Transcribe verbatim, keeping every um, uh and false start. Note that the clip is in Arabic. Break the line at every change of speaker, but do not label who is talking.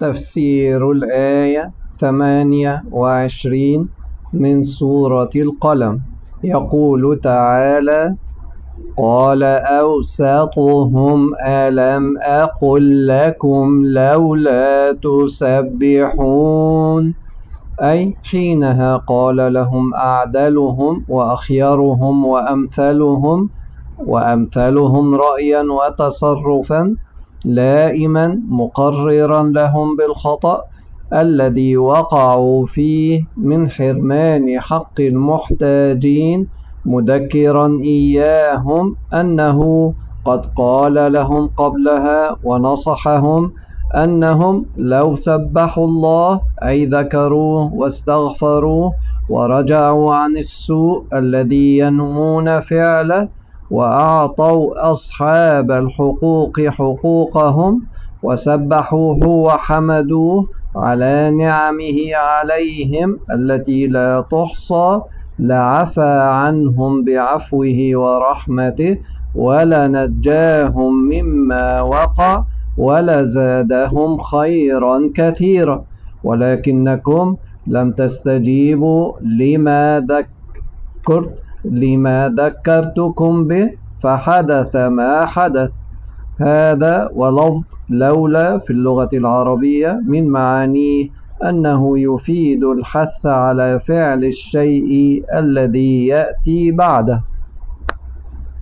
تفسير الآية ثمانية وعشرين من سورة القلم. يقول تعالى: قال أوسطهم ألم أقل لكم لولا تسبحون، أي حينها قال لهم أعدلهم وأخيرهم وأمثلهم وأمثلهم رأيا وتصرفا، لائما مقررا لهم بالخطأ الذي وقعوا فيه من حرمان حق المحتاجين، مذكرا إياهم أنه قد قال لهم قبلها ونصحهم أنهم لو سبحوا الله أي ذكروه واستغفروه ورجعوا عن السوء الذي ينمون فعله وأعطوا أصحاب الحقوق حقوقهم وسبحوه وحمدوه على نعمه عليهم التي لا تحصى، لعفى عنهم بعفوه ورحمته ولنجاهم مما وقع ولزادهم خيرا كثيرا، ولكنكم لم تستجيبوا لما ذكرت لما ذكرتكم به فحدث ما حدث. هذا ولفظ لولا في اللغة العربية من معانيه أنه يفيد الحث على فعل الشيء الذي يأتي بعده.